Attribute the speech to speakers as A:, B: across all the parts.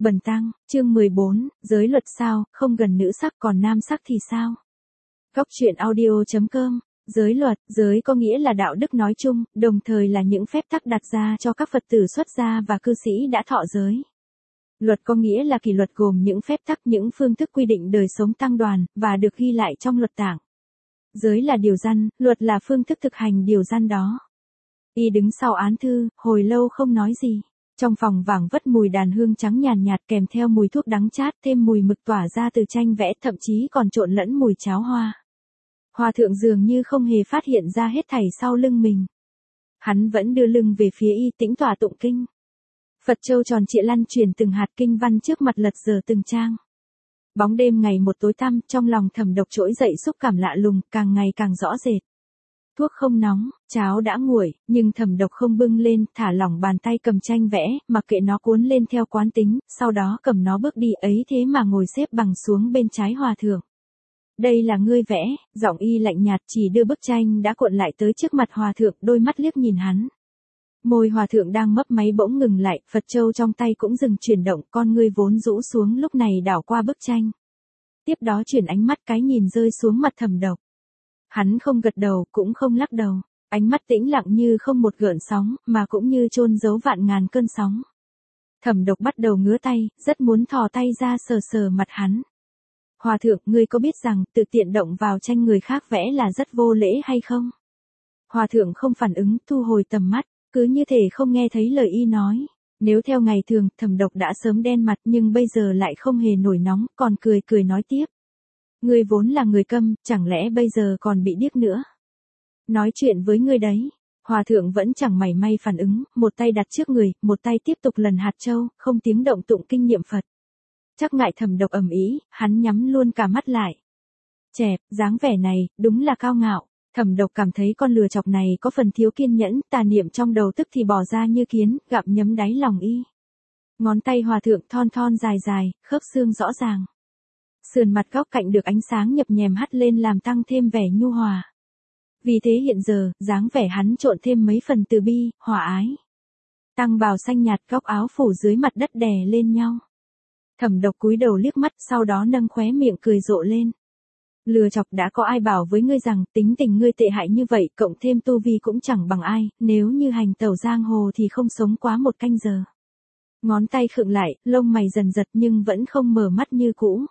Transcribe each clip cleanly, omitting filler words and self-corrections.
A: Bần tăng, chương 14, giới luật sao, không gần nữ sắc còn nam sắc thì sao? Góc truyện audio.com, giới luật, giới có nghĩa là đạo đức nói chung, đồng thời là những phép tắc đặt ra cho các Phật tử xuất gia và cư sĩ đã thọ giới. Luật có nghĩa là kỷ luật gồm những phép tắc, những phương thức quy định đời sống tăng đoàn, và được ghi lại trong luật tạng. Giới là điều răn, luật là phương thức thực hành điều răn đó. Y đứng sau án thư, hồi lâu không nói gì. Trong phòng vảng vất mùi đàn hương trắng nhàn nhạt kèm theo mùi thuốc đắng chát, thêm mùi mực tỏa ra từ tranh vẽ, thậm chí còn trộn lẫn mùi cháo hoa. Hòa thượng dường như không hề phát hiện ra hết thảy sau lưng mình. Hắn vẫn đưa lưng về phía y, tĩnh tọa tụng kinh. Phật châu tròn trịa lăn chuyển từng hạt kinh văn trước mặt, lật dở từng trang. Bóng đêm ngày một tối tăm, trong lòng Thẩm Độc trỗi dậy xúc cảm lạ lùng, càng ngày càng rõ rệt. Thuốc không nóng, cháo đã nguội, nhưng Thẩm Độc không bưng lên, thả lỏng bàn tay cầm tranh vẽ, mặc kệ nó cuốn lên theo quán tính, sau đó cầm nó bước đi, ấy thế mà ngồi xếp bằng xuống bên trái hòa thượng. Đây là ngươi vẽ, giọng y lạnh nhạt, chỉ đưa bức tranh đã cuộn lại tới trước mặt hòa thượng, đôi mắt liếc nhìn hắn. Môi hòa thượng đang mấp máy bỗng ngừng lại, Phật châu trong tay cũng dừng chuyển động, con ngươi vốn rũ xuống lúc này đảo qua bức tranh. Tiếp đó chuyển ánh mắt cái nhìn rơi xuống mặt Thẩm Độc. Hắn không gật đầu, cũng không lắc đầu, ánh mắt tĩnh lặng như không một gợn sóng, mà cũng như chôn giấu vạn ngàn cơn sóng. Thẩm Độc bắt đầu ngứa tay, rất muốn thò tay ra sờ sờ mặt hắn. Hòa thượng, ngươi có biết rằng, tự tiện động vào tranh người khác vẽ là rất vô lễ hay không? Hòa thượng không phản ứng, thu hồi tầm mắt, cứ như thể không nghe thấy lời y nói. Nếu theo ngày thường, Thẩm Độc đã sớm đen mặt, nhưng bây giờ lại không hề nổi nóng, còn cười cười nói tiếp. Ngươi vốn là người câm, chẳng lẽ bây giờ còn bị điếc nữa? Nói chuyện với ngươi đấy. Hòa thượng vẫn chẳng mảy may phản ứng, một tay đặt trước người, một tay tiếp tục lần hạt châu, không tiếng động tụng kinh niệm Phật. Chắc ngại Thẩm Độc ầm ĩ, hắn nhắm luôn cả mắt lại. Chẹp, dáng vẻ này, đúng là cao ngạo. Thẩm Độc cảm thấy con lừa chọc này có phần thiếu kiên nhẫn, tà niệm trong đầu tức thì bò ra như kiến, gặm nhấm đáy lòng y. Ngón tay hòa thượng thon thon dài dài, khớp xương rõ ràng. Sườn mặt góc cạnh được ánh sáng nhập nhèm hắt lên làm tăng thêm vẻ nhu hòa. Vì thế hiện giờ, dáng vẻ hắn trộn thêm mấy phần từ bi, hòa ái. Tăng bào xanh nhạt, góc áo phủ dưới mặt đất đè lên nhau. Thẩm Độc cúi đầu liếc mắt, sau đó nâng khóe miệng cười rộ lên. Lừa chọc, đã có ai bảo với ngươi rằng tính tình ngươi tệ hại như vậy, cộng thêm tu vi cũng chẳng bằng ai, nếu như hành tẩu giang hồ thì không sống quá một canh giờ. Ngón tay khựng lại, lông mày dần giật nhưng vẫn không mở mắt như cũ.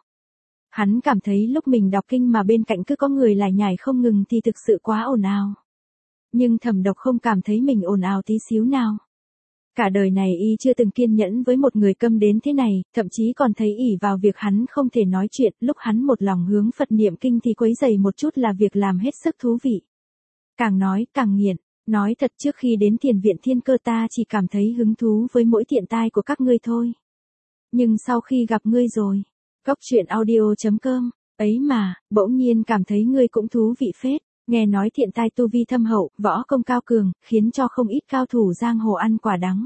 A: Hắn cảm thấy lúc mình đọc kinh mà bên cạnh cứ có người lải nhải không ngừng thì thực sự quá ồn ào. Nhưng Thẩm Độc không cảm thấy mình ồn ào tí xíu nào. Cả đời này y chưa từng kiên nhẫn với một người câm đến thế này, thậm chí còn thấy ỷ vào việc hắn không thể nói chuyện, lúc hắn một lòng hướng Phật niệm kinh thì quấy rầy một chút là việc làm hết sức thú vị. Càng nói càng nghiện, nói thật trước khi đến Thiền viện Thiên Cơ ta chỉ cảm thấy hứng thú với mỗi thiện tai của các ngươi thôi. Nhưng sau khi gặp ngươi rồi, góc truyện audio.com, ấy mà, bỗng nhiên cảm thấy ngươi cũng thú vị phết. Nghe nói thiện tai tu vi thâm hậu, võ công cao cường, khiến cho không ít cao thủ giang hồ ăn quả đắng.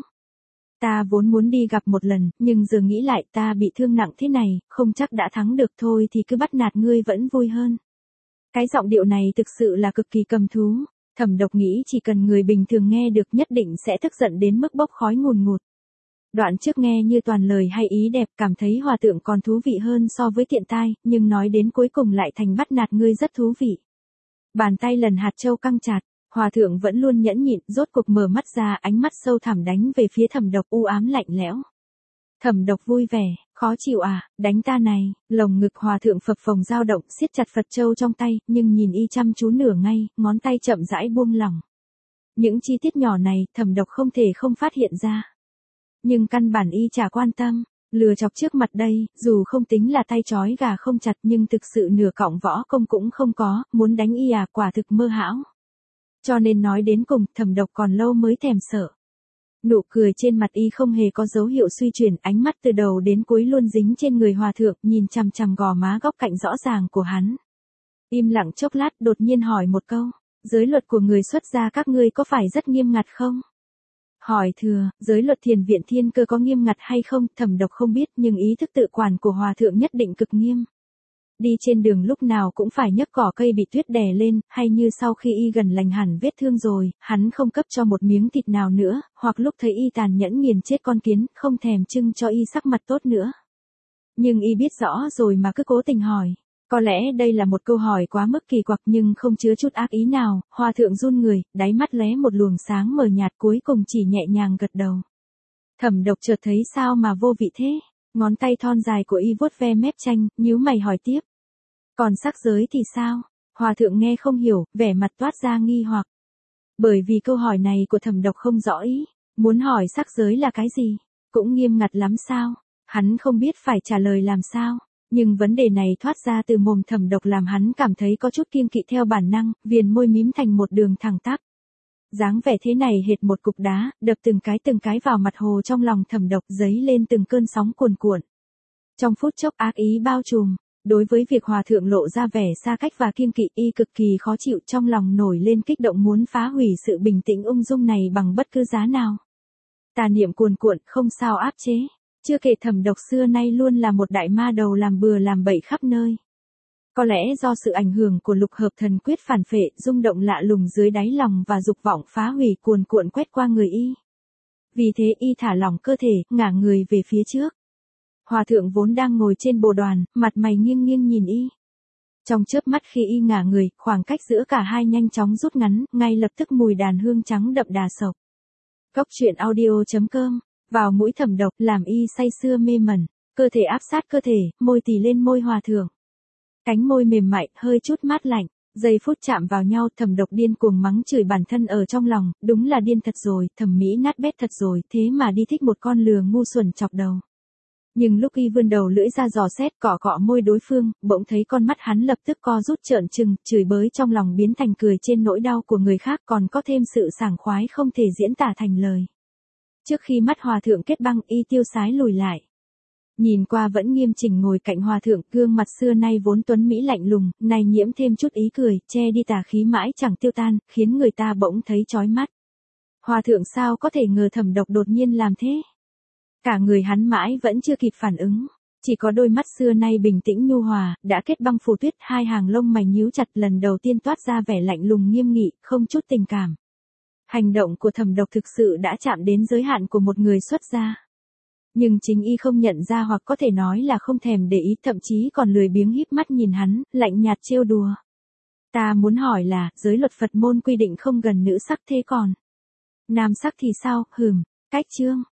A: Ta vốn muốn đi gặp một lần, nhưng giờ nghĩ lại ta bị thương nặng thế này, không chắc đã thắng được, thôi thì cứ bắt nạt ngươi vẫn vui hơn. Cái giọng điệu này thực sự là cực kỳ cầm thú. Thẩm Độc nghĩ chỉ cần người bình thường nghe được nhất định sẽ tức giận đến mức bốc khói ngùn ngụt. Đoạn trước nghe như toàn lời hay ý đẹp, cảm thấy hòa thượng còn thú vị hơn so với thiện tai, nhưng nói đến cuối cùng lại thành bắt nạt ngươi rất thú vị. Bàn tay lần hạt châu căng chặt, hòa thượng vẫn luôn nhẫn nhịn, rốt cuộc mở mắt ra, ánh mắt sâu thẳm đánh về phía Thẩm Độc, u ám lạnh lẽo. Thẩm Độc vui vẻ, khó chịu à, đánh ta này, lồng ngực hòa thượng phập phồng dao động, siết chặt Phật châu trong tay, nhưng nhìn y chăm chú nửa ngày, ngón tay chậm rãi buông lỏng. Những chi tiết nhỏ này, Thẩm Độc không thể không phát hiện ra. Nhưng căn bản y chả quan tâm. Lừa chọc trước mặt đây, dù không tính là tay trói gà không chặt nhưng thực sự nửa cọng võ công cũng không có, muốn đánh y à, quả thực mơ hão. Cho nên nói đến cùng, Thẩm Độc còn lâu mới thèm sợ. Nụ cười trên mặt y không hề có dấu hiệu suy chuyển, ánh mắt từ đầu đến cuối luôn dính trên người hòa thượng, nhìn chằm chằm gò má góc cạnh rõ ràng của hắn. Im lặng chốc lát, đột nhiên hỏi một câu, giới luật của người xuất gia các ngươi có phải rất nghiêm ngặt không? Hỏi thừa, giới luật Thiền viện Thiên Cơ có nghiêm ngặt hay không, Thẩm Độc không biết, nhưng ý thức tự quản của hòa thượng nhất định cực nghiêm. Đi trên đường lúc nào cũng phải nhấc cỏ cây bị tuyết đè lên, hay như sau khi y gần lành hẳn vết thương rồi, hắn không cấp cho một miếng thịt nào nữa, hoặc lúc thấy y tàn nhẫn nghiền chết con kiến, không thèm trưng cho y sắc mặt tốt nữa. Nhưng y biết rõ rồi mà cứ cố tình hỏi. Có lẽ đây là một câu hỏi quá mức kỳ quặc nhưng không chứa chút ác ý nào, hòa thượng run người, đáy mắt lóe một luồng sáng mờ nhạt cuối cùng chỉ nhẹ nhàng gật đầu. Thẩm Độc chợt thấy sao mà vô vị thế, ngón tay thon dài của y vuốt ve mép chanh, nhíu mày hỏi tiếp. Còn sắc giới thì sao? Hòa thượng nghe không hiểu, vẻ mặt toát ra nghi hoặc. Bởi vì câu hỏi này của Thẩm Độc không rõ ý, muốn hỏi sắc giới là cái gì, cũng nghiêm ngặt lắm sao? Hắn không biết phải trả lời làm sao. Nhưng vấn đề này thoát ra từ mồm Thẩm Độc làm hắn cảm thấy có chút kiêng kỵ theo bản năng, viền môi mím thành một đường thẳng tắp. Dáng vẻ thế này hệt một cục đá, đập từng cái vào mặt hồ trong lòng Thẩm Độc dấy lên từng cơn sóng cuồn cuộn. Trong phút chốc ác ý bao trùm, đối với việc hòa thượng lộ ra vẻ xa cách và kiêng kỵ y cực kỳ khó chịu trong lòng nổi lên kích động muốn phá hủy sự bình tĩnh ung dung này bằng bất cứ giá nào. Tà niệm cuồn cuộn không sao áp chế. Chưa kể Thẩm Độc xưa nay luôn là một đại ma đầu làm bừa làm bậy khắp nơi. Có lẽ do sự ảnh hưởng của lục hợp thần quyết phản phệ, rung động lạ lùng dưới đáy lòng và dục vọng phá hủy cuồn cuộn quét qua người y. Vì thế y thả lỏng cơ thể, ngả người về phía trước. Hòa thượng vốn đang ngồi trên bồ đoàn, mặt mày nghiêng nghiêng nhìn y. Trong chớp mắt khi y ngả người, khoảng cách giữa cả hai nhanh chóng rút ngắn, ngay lập tức mùi đàn hương trắng đậm đà sộc. Góc truyện audio.com vào mũi Thẩm Độc làm y say sưa mê mẩn, cơ thể áp sát cơ thể, môi tì lên môi hòa thượng. Cánh môi mềm mại, hơi chút mát lạnh, giây phút chạm vào nhau Thẩm Độc điên cuồng mắng chửi bản thân ở trong lòng, đúng là điên thật rồi, thẩm mỹ nát bét thật rồi, thế mà đi thích một con lừa ngu xuẩn chọc đầu. Nhưng lúc y vươn đầu lưỡi ra dò xét cọ cọ môi đối phương, bỗng thấy con mắt hắn lập tức co rút trợn trừng, chửi bới trong lòng biến thành cười trên nỗi đau của người khác còn có thêm sự sảng khoái không thể diễn tả thành lời. Trước khi mắt hòa thượng kết băng y tiêu sái lùi lại. Nhìn qua vẫn nghiêm chỉnh ngồi cạnh hòa thượng, gương mặt xưa nay vốn tuấn mỹ lạnh lùng, nay nhiễm thêm chút ý cười, che đi tà khí mãi chẳng tiêu tan, khiến người ta bỗng thấy chói mắt. Hòa thượng sao có thể ngờ Thẩm Độc đột nhiên làm thế? Cả người hắn mãi vẫn chưa kịp phản ứng, chỉ có đôi mắt xưa nay bình tĩnh nhu hòa, đã kết băng phù tuyết, hai hàng lông mày nhíu chặt lần đầu tiên toát ra vẻ lạnh lùng nghiêm nghị, không chút tình cảm. Hành động của Thẩm Độc thực sự đã chạm đến giới hạn của một người xuất gia. Nhưng chính y không nhận ra hoặc có thể nói là không thèm để ý, thậm chí còn lười biếng híp mắt nhìn hắn, lạnh nhạt trêu đùa. Ta muốn hỏi là, giới luật Phật môn quy định không gần nữ sắc thế còn nam sắc thì sao, cách chương.